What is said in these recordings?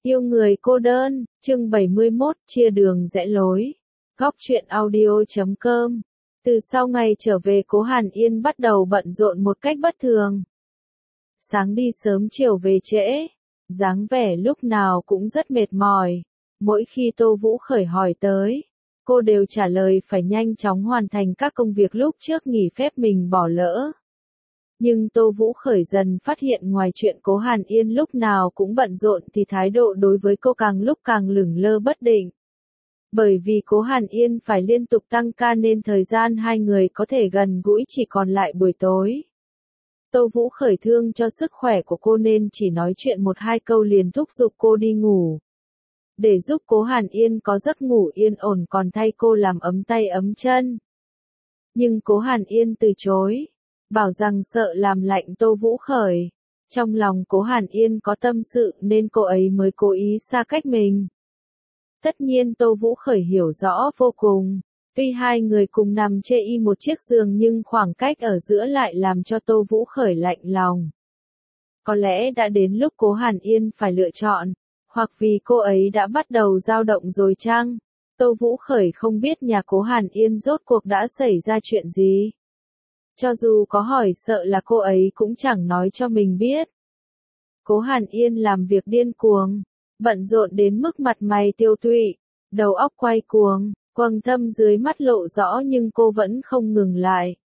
Yêu người cô đơn, chương 71, chia đường rẽ lối. Góc truyện audio.com. Từ sau ngày trở về, Cố Hàn Yên bắt đầu bận rộn một cách bất thường. Sáng đi sớm chiều về trễ, dáng vẻ lúc nào cũng rất mệt mỏi. Mỗi khi Tô Vũ Khởi hỏi tới, cô đều trả lời phải nhanh chóng hoàn thành các công việc lúc trước nghỉ phép mình bỏ lỡ. Nhưng Tô Vũ Khởi dần phát hiện ngoài chuyện Cố Hàn Yên lúc nào cũng bận rộn thì thái độ đối với cô càng lúc càng lửng lơ bất định. Bởi vì Cố Hàn Yên phải liên tục tăng ca nên thời gian hai người có thể gần gũi chỉ còn lại buổi tối. Tô Vũ Khởi thương cho sức khỏe của cô nên chỉ nói chuyện một hai câu liền thúc giục cô đi ngủ. Để giúp Cố Hàn Yên có giấc ngủ yên ổn còn thay cô làm ấm tay ấm chân. Nhưng Cố Hàn Yên từ chối, bảo rằng sợ làm lạnh Tô Vũ Khởi. Trong lòng Cố Hàn Yên có tâm sự nên cô ấy mới cố ý xa cách mình. Tất nhiên Tô Vũ Khởi hiểu rõ vô cùng. Tuy hai người cùng nằm chê y một chiếc giường nhưng khoảng cách ở giữa lại làm cho Tô Vũ Khởi lạnh lòng. Có lẽ đã đến lúc Cố Hàn Yên phải lựa chọn, hoặc vì cô ấy đã bắt đầu dao động rồi chăng? Tô Vũ Khởi không biết nhà Cố Hàn Yên rốt cuộc đã xảy ra chuyện gì. Cho dù có hỏi sợ là cô ấy cũng chẳng nói cho mình biết. Cố Hàn Yên làm việc điên cuồng, bận rộn đến mức mặt mày tiêu tụy, đầu óc quay cuồng, quầng thâm dưới mắt lộ rõ nhưng cô vẫn không ngừng lại.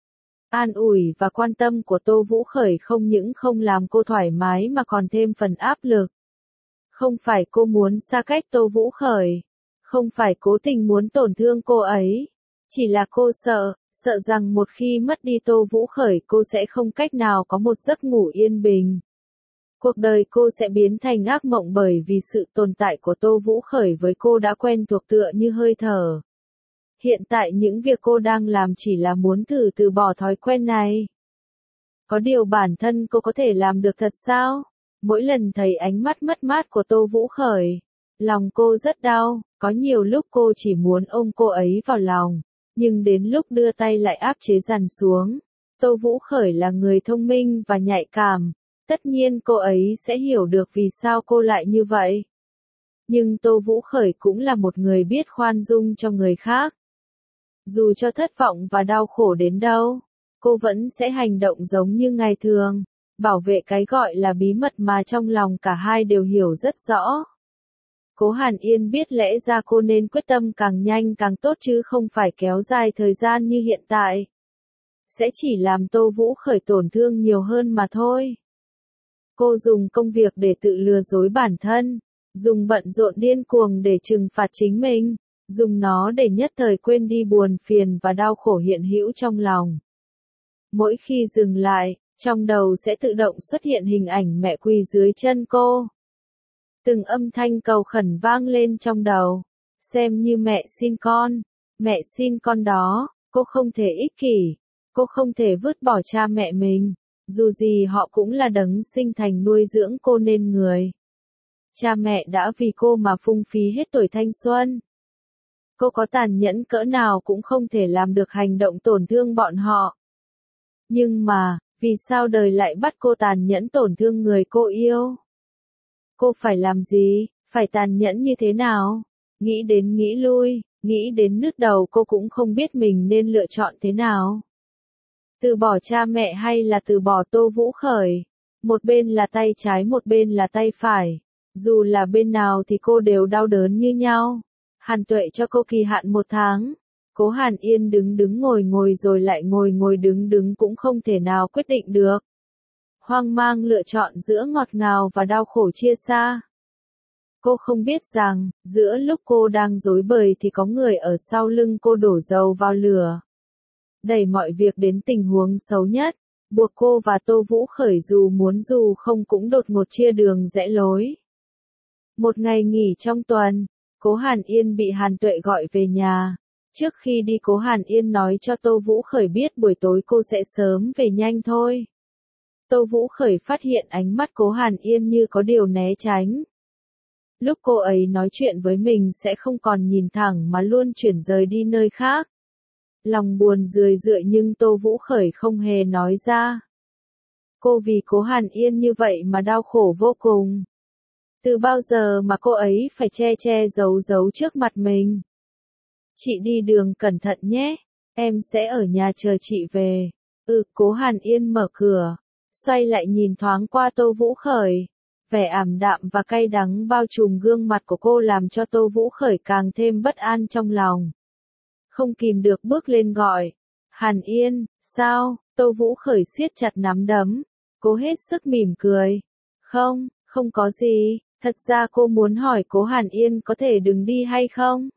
An ủi và quan tâm của Tô Vũ Khởi không những không làm cô thoải mái mà còn thêm phần áp lực. Không phải cô muốn xa cách Tô Vũ Khởi, không phải cố tình muốn tổn thương cô ấy, chỉ là cô sợ rằng một khi mất đi Tô Vũ Khởi cô sẽ không cách nào có một giấc ngủ yên bình. Cuộc đời cô sẽ biến thành ác mộng bởi vì sự tồn tại của Tô Vũ Khởi với cô đã quen thuộc tựa như hơi thở. Hiện tại những việc cô đang làm chỉ là muốn thử từ bỏ thói quen này. Có điều bản thân cô có thể làm được thật sao? Mỗi lần thấy ánh mắt mất mát của Tô Vũ Khởi, lòng cô rất đau, có nhiều lúc cô chỉ muốn ôm cô ấy vào lòng. Nhưng đến lúc đưa tay lại áp chế dằn xuống. Tô Vũ Khởi là người thông minh và nhạy cảm, tất nhiên cô ấy sẽ hiểu được vì sao cô lại như vậy. Nhưng Tô Vũ Khởi cũng là một người biết khoan dung cho người khác. Dù cho thất vọng và đau khổ đến đâu, cô vẫn sẽ hành động giống như ngày thường, bảo vệ cái gọi là bí mật mà trong lòng cả hai đều hiểu rất rõ. Cố Hàn Yên biết lẽ ra cô nên quyết tâm càng nhanh càng tốt chứ không phải kéo dài thời gian như hiện tại. Sẽ chỉ làm Tô Vũ Khởi tổn thương nhiều hơn mà thôi. Cô dùng công việc để tự lừa dối bản thân, dùng bận rộn điên cuồng để trừng phạt chính mình, dùng nó để nhất thời quên đi buồn phiền và đau khổ hiện hữu trong lòng. Mỗi khi dừng lại, trong đầu sẽ tự động xuất hiện hình ảnh mẹ quỳ dưới chân cô. Từng âm thanh cầu khẩn vang lên trong đầu. Xem như mẹ xin con đó, cô không thể ích kỷ, cô không thể vứt bỏ cha mẹ mình, dù gì họ cũng là đấng sinh thành nuôi dưỡng cô nên người. Cha mẹ đã vì cô mà phung phí hết tuổi thanh xuân. Cô có tàn nhẫn cỡ nào cũng không thể làm được hành động tổn thương bọn họ. Nhưng mà, vì sao đời lại bắt cô tàn nhẫn tổn thương người cô yêu? Cô phải làm gì, phải tàn nhẫn như thế nào? Nghĩ đến nghĩ lui, nghĩ đến nứt đầu cô cũng không biết mình nên lựa chọn thế nào. Từ bỏ cha mẹ hay là từ bỏ Tô Vũ Khởi? Một bên là tay trái một bên là tay phải. Dù là bên nào thì cô đều đau đớn như nhau. Hàn Tuệ cho cô kỳ hạn 1 tháng. Cố Hàn Yên đứng ngồi rồi lại ngồi đứng cũng không thể nào quyết định được. Hoang mang lựa chọn giữa ngọt ngào và đau khổ chia xa. Cô không biết rằng, giữa lúc cô đang rối bời thì có người ở sau lưng cô đổ dầu vào lửa. Đẩy mọi việc đến tình huống xấu nhất, buộc cô và Tô Vũ Khởi dù muốn dù không cũng đột ngột chia đường rẽ lối. Một ngày nghỉ trong tuần, Cố Hàn Yên bị Hàn Tuệ gọi về nhà. Trước khi đi Cố Hàn Yên nói cho Tô Vũ Khởi biết buổi tối cô sẽ sớm về nhanh thôi. Tô Vũ Khởi phát hiện ánh mắt Cố Hàn Yên như có điều né tránh. Lúc cô ấy nói chuyện với mình sẽ không còn nhìn thẳng mà luôn chuyển rời đi nơi khác. Lòng buồn rười rượi nhưng Tô Vũ Khởi không hề nói ra. Cô vì Cố Hàn Yên như vậy mà đau khổ vô cùng. Từ bao giờ mà cô ấy phải che che giấu giấu trước mặt mình? Chị đi đường cẩn thận nhé, em sẽ ở nhà chờ chị về. Cố Hàn Yên mở cửa, xoay lại nhìn thoáng qua Tô Vũ Khởi. Vẻ ảm đạm và cay đắng bao trùm gương mặt của cô làm cho Tô Vũ Khởi càng thêm bất an trong lòng. Không kìm được bước lên gọi. Hàn Yên, sao? Tô Vũ Khởi siết chặt nắm đấm. Cô hết sức mỉm cười. Không, không có gì, thật ra cô muốn hỏi Cố Hàn Yên có thể đừng đi hay không?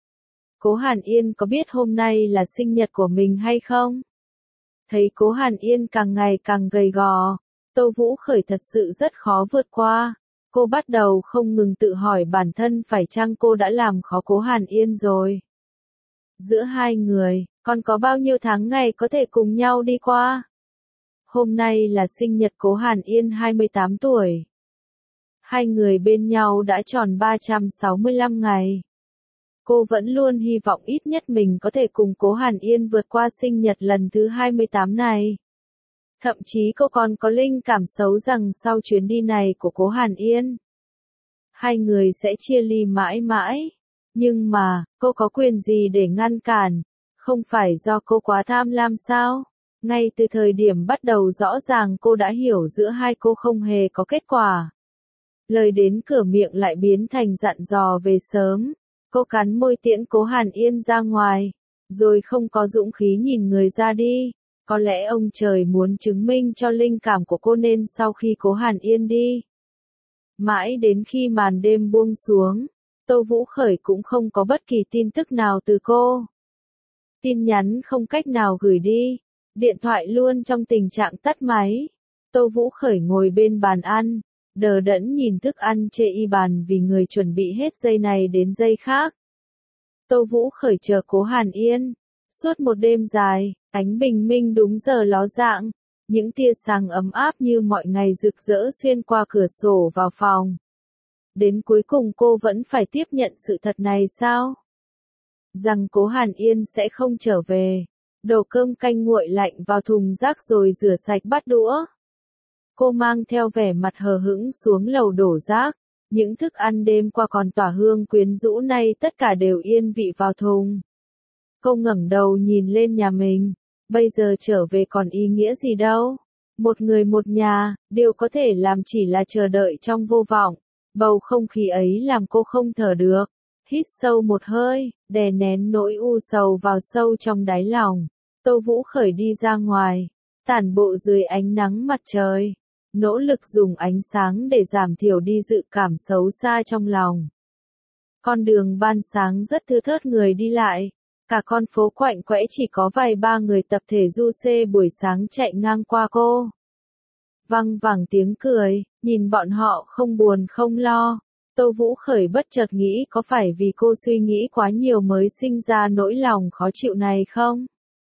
Cố Hàn Yên có biết hôm nay là sinh nhật của mình hay không? Thấy Cố Hàn Yên càng ngày càng gầy gò, Tô Vũ Khởi thật sự rất khó vượt qua. Cô bắt đầu không ngừng tự hỏi bản thân phải chăng cô đã làm khó Cố Hàn Yên rồi. Giữa hai người, còn có bao nhiêu tháng ngày có thể cùng nhau đi qua? Hôm nay là sinh nhật Cố Hàn Yên 28 tuổi. Hai người bên nhau đã tròn 365 ngày. Cô vẫn luôn hy vọng ít nhất mình có thể cùng Cố Hàn Yên vượt qua sinh nhật lần thứ 28 này. Thậm chí cô còn có linh cảm xấu rằng sau chuyến đi này của Cố Hàn Yên, hai người sẽ chia ly mãi mãi. Nhưng mà, cô có quyền gì để ngăn cản? Không phải do cô quá tham lam sao? Ngay từ thời điểm bắt đầu rõ ràng cô đã hiểu giữa hai cô không hề có kết quả. Lời đến cửa miệng lại biến thành dặn dò về sớm. Cô cắn môi tiễn Cố Hàn Yên ra ngoài, rồi không có dũng khí nhìn người ra đi. Có lẽ ông trời muốn chứng minh cho linh cảm của cô nên sau khi Cố Hàn Yên đi. Mãi đến khi màn đêm buông xuống, Tô Vũ Khởi cũng không có bất kỳ tin tức nào từ cô. Tin nhắn không cách nào gửi đi, điện thoại luôn trong tình trạng tắt máy. Tô Vũ Khởi ngồi bên bàn ăn, đờ đẫn nhìn thức ăn chê y bàn vì người chuẩn bị hết giây này đến giây khác. Tô Vũ Khởi chờ Cố Hàn Yên. Suốt một đêm dài, ánh bình minh đúng giờ ló dạng, những tia sáng ấm áp như mọi ngày rực rỡ xuyên qua cửa sổ vào phòng. Đến cuối cùng cô vẫn phải tiếp nhận sự thật này sao? Rằng Cố Hàn Yên sẽ không trở về. Đổ cơm canh nguội lạnh vào thùng rác rồi rửa sạch bát đũa. Cô mang theo vẻ mặt hờ hững xuống lầu đổ rác. Những thức ăn đêm qua còn tỏa hương quyến rũ nay tất cả đều yên vị vào thùng. Cô ngẩng đầu nhìn lên nhà mình. Bây giờ trở về còn ý nghĩa gì đâu. Một người một nhà, điều có thể làm chỉ là chờ đợi trong vô vọng. Bầu không khí ấy làm cô không thở được. Hít sâu một hơi, đè nén nỗi u sầu vào sâu trong đáy lòng. Tô Vũ Khởi đi ra ngoài, tản bộ dưới ánh nắng mặt trời. Nỗ lực dùng ánh sáng để giảm thiểu đi dự cảm xấu xa trong lòng. Con đường ban sáng rất thưa thớt người đi lại. Cả con phố quạnh quẽ chỉ có vài ba người tập thể du xe buổi sáng chạy ngang qua cô. Văng vẳng tiếng cười, nhìn bọn họ không buồn không lo. Tô Vũ Khởi bất chợt nghĩ có phải vì cô suy nghĩ quá nhiều mới sinh ra nỗi lòng khó chịu này không?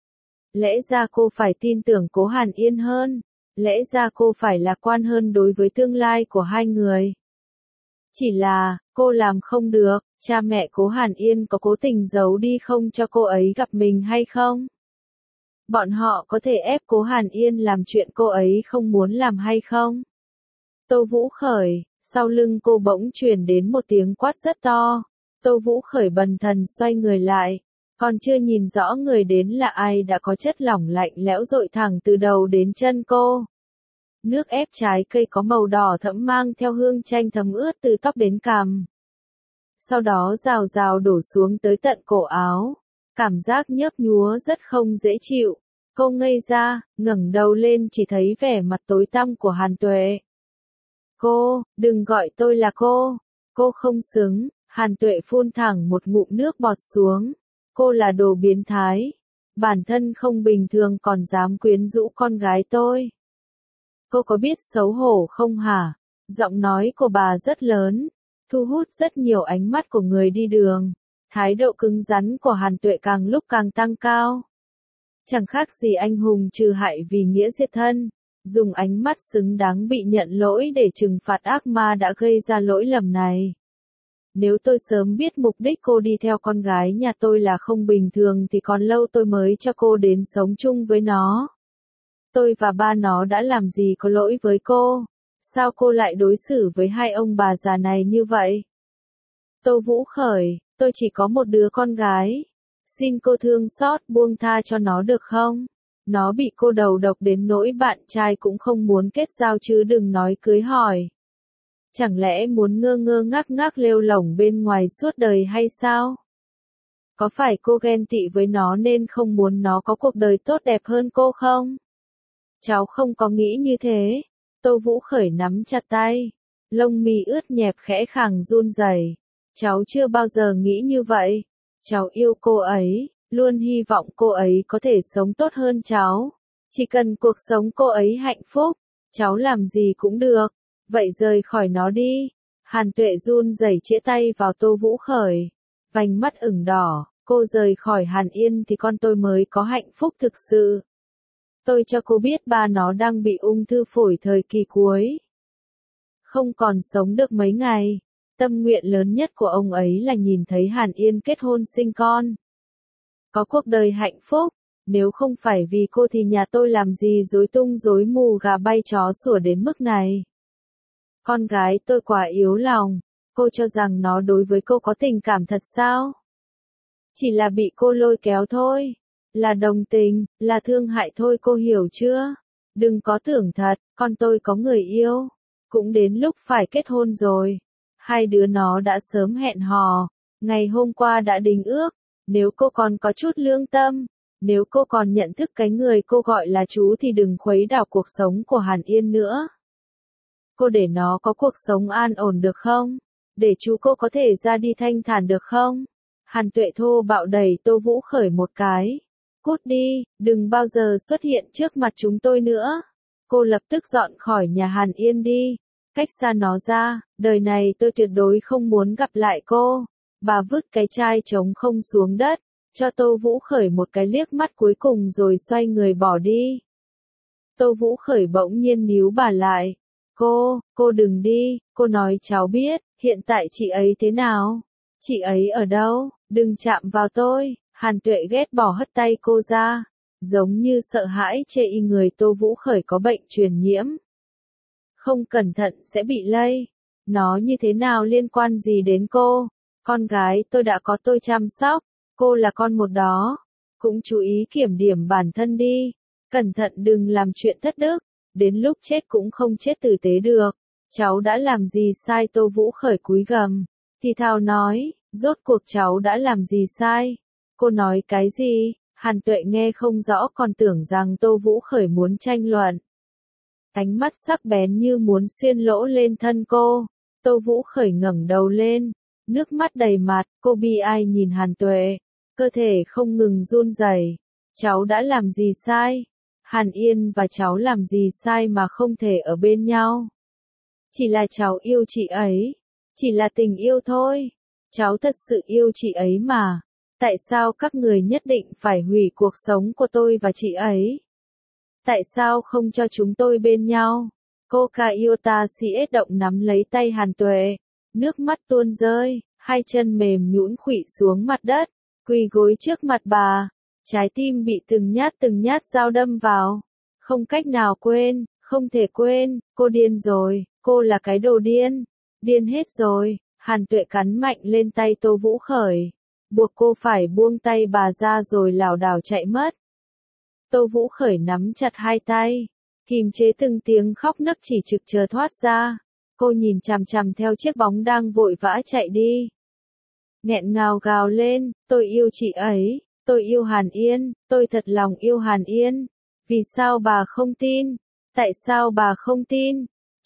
Lẽ ra cô phải tin tưởng Cố Hàn Yên hơn. Lẽ ra cô phải lạc quan hơn đối với tương lai của hai người. Chỉ là, cô làm không được, cha mẹ Cố Hàn Yên có cố tình giấu đi không cho cô ấy gặp mình hay không? Bọn họ có thể ép Cố Hàn Yên làm chuyện cô ấy không muốn làm hay không? Tô Vũ Khởi, sau lưng cô bỗng truyền đến một tiếng quát rất to. Tô Vũ Khởi bần thần xoay người lại, còn chưa nhìn rõ người đến là ai đã có chất lỏng lạnh lẽo dội thẳng từ đầu đến chân cô. Nước ép trái cây có màu đỏ thẫm mang theo hương chanh thấm ướt từ tóc đến cằm. Sau đó rào rào đổ xuống tới tận cổ áo. Cảm giác nhớp nhúa rất không dễ chịu. Cô ngây ra, ngẩng đầu lên chỉ thấy vẻ mặt tối tăm của Hàn Tuệ. Cô, đừng gọi tôi là cô. Cô không xứng. Hàn Tuệ phun thẳng một ngụm nước bọt xuống. Cô là đồ biến thái. Bản thân không bình thường còn dám quyến rũ con gái tôi. Cô có biết xấu hổ không hả? Giọng nói của bà rất lớn, thu hút rất nhiều ánh mắt của người đi đường. Thái độ cứng rắn của Hàn Tuệ càng lúc càng tăng cao. Chẳng khác gì anh hùng trừ hại vì nghĩa diệt thân. Dùng ánh mắt xứng đáng bị nhận lỗi để trừng phạt ác ma đã gây ra lỗi lầm này. Nếu tôi sớm biết mục đích cô đi theo con gái nhà tôi là không bình thường thì còn lâu tôi mới cho cô đến sống chung với nó. Tôi và ba nó đã làm gì có lỗi với cô. Sao cô lại đối xử với hai ông bà già này như vậy? Tô Vũ Khởi, tôi chỉ có một đứa con gái. Xin cô thương xót buông tha cho nó được không? Nó bị cô đầu độc đến nỗi bạn trai cũng không muốn kết giao chứ đừng nói cưới hỏi. Chẳng lẽ muốn ngơ ngơ ngác ngác lêu lổng bên ngoài suốt đời hay sao? Có phải cô ghen tị với nó nên không muốn nó có cuộc đời tốt đẹp hơn cô không? Cháu không có nghĩ như thế. Tô Vũ Khởi nắm chặt tay. Lông mi ướt nhẹp khẽ khàng run rẩy. Cháu chưa bao giờ nghĩ như vậy. Cháu yêu cô ấy, luôn hy vọng cô ấy có thể sống tốt hơn cháu. Chỉ cần cuộc sống cô ấy hạnh phúc, cháu làm gì cũng được. Vậy rời khỏi nó đi. Hàn Tuệ run rẩy chĩa tay vào Tô Vũ Khởi. Vành mắt ửng đỏ, cô rời khỏi Hàn Yên thì con tôi mới có hạnh phúc thực sự. Tôi cho cô biết ba nó đang bị ung thư phổi thời kỳ cuối. Không còn sống được mấy ngày. Tâm nguyện lớn nhất của ông ấy là nhìn thấy Hàn Yên kết hôn sinh con. Có cuộc đời hạnh phúc. Nếu không phải vì cô thì nhà tôi làm gì rối tung rối mù gà bay chó sủa đến mức này. Con gái tôi quá yếu lòng. Cô cho rằng nó đối với cô có tình cảm thật sao? Chỉ là bị cô lôi kéo thôi. Là đồng tình, là thương hại thôi, cô hiểu chưa? Đừng có tưởng thật, con tôi có người yêu. Cũng đến lúc phải kết hôn rồi. Hai đứa nó đã sớm hẹn hò. Ngày hôm qua đã đính ước. Nếu cô còn có chút lương tâm, nếu cô còn nhận thức cái người cô gọi là chú thì đừng khuấy đảo cuộc sống của Hàn Yên nữa. Cô để nó có cuộc sống an ổn được không? Để chú cô có thể ra đi thanh thản được không? Hàn Tuệ thô bạo đẩy Tô Vũ Khởi một cái. Cút đi, đừng bao giờ xuất hiện trước mặt chúng tôi nữa. Cô lập tức dọn khỏi nhà Hàn Yên đi. Cách xa nó ra, đời này tôi tuyệt đối không muốn gặp lại cô. Bà vứt cái chai trống không xuống đất, cho Tô Vũ Khởi một cái liếc mắt cuối cùng rồi xoay người bỏ đi. Tô Vũ Khởi bỗng nhiên níu bà lại. Cô đừng đi, cô nói cháu biết, hiện tại chị ấy thế nào? Chị ấy ở đâu? Đừng chạm vào tôi. Hàn Tuệ ghét bỏ hất tay cô ra, giống như sợ hãi chê y người Tô Vũ Khởi có bệnh truyền nhiễm. Không cẩn thận sẽ bị lây. Nó như thế nào liên quan gì đến cô? Con gái tôi đã có tôi chăm sóc, cô là con một đó. Cũng chú ý kiểm điểm bản thân đi. Cẩn thận đừng làm chuyện thất đức. Đến lúc chết cũng không chết tử tế được. Cháu đã làm gì sai? Tô Vũ Khởi cúi gằm thì thào nói, rốt cuộc cháu đã làm gì sai? Cô nói cái gì? Hàn Tuệ nghe không rõ còn tưởng rằng Tô Vũ Khởi muốn tranh luận. Ánh mắt sắc bén như muốn xuyên lỗ lên thân cô. Tô Vũ Khởi ngẩng đầu lên, nước mắt đầy mặt, cô bi ai nhìn Hàn Tuệ, cơ thể không ngừng run rẩy. Cháu đã làm gì sai? Hàn Yên và cháu làm gì sai mà không thể ở bên nhau? Chỉ là cháu yêu chị ấy, chỉ là tình yêu thôi. Cháu thật sự yêu chị ấy mà. Tại sao các người nhất định phải hủy cuộc sống của tôi và chị ấy? Tại sao không cho chúng tôi bên nhau? Cô Kaiota CS động nắm lấy tay Hàn Tuệ, nước mắt tuôn rơi, hai chân mềm nhũn khuỵu xuống mặt đất, quỳ gối trước mặt bà, trái tim bị từng nhát dao đâm vào. Không cách nào quên, không thể quên, cô điên rồi, cô là cái đồ điên, điên hết rồi. Hàn Tuệ cắn mạnh lên tay Tô Vũ Khởi, buộc cô phải buông tay bà ra rồi lảo đảo chạy mất. Tô Vũ Khởi nắm chặt hai tay, kìm chế từng tiếng khóc nấc chỉ trực chờ thoát ra. Cô nhìn chằm chằm theo chiếc bóng đang vội vã chạy đi. Nghẹn ngào gào lên, tôi yêu chị ấy, tôi yêu Hàn Yên, tôi thật lòng yêu Hàn Yên. Vì sao bà không tin? Tại sao bà không tin?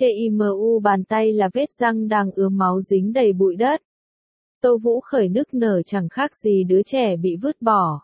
CIMU bàn tay là vết răng đang ứa máu dính đầy bụi đất. Tô Vũ Khởi nức nở chẳng khác gì đứa trẻ bị vứt bỏ.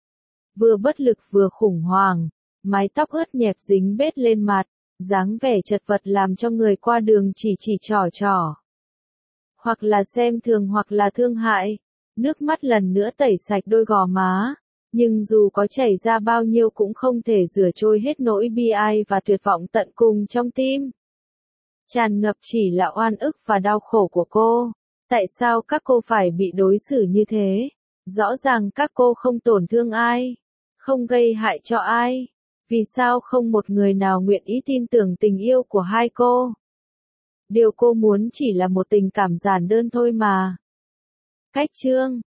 Vừa bất lực vừa khủng hoảng, mái tóc ướt nhẹp dính bết lên mặt, dáng vẻ chật vật làm cho người qua đường chỉ trỏ. Hoặc là xem thường hoặc là thương hại, nước mắt lần nữa tẩy sạch đôi gò má, nhưng dù có chảy ra bao nhiêu cũng không thể rửa trôi hết nỗi bi ai và tuyệt vọng tận cùng trong tim. Tràn ngập chỉ là oan ức và đau khổ của cô. Tại sao các cô phải bị đối xử như thế? Rõ ràng các cô không tổn thương ai, không gây hại cho ai. Vì sao không một người nào nguyện ý tin tưởng tình yêu của hai cô? Điều cô muốn chỉ là một tình cảm giản đơn thôi mà. Cách chương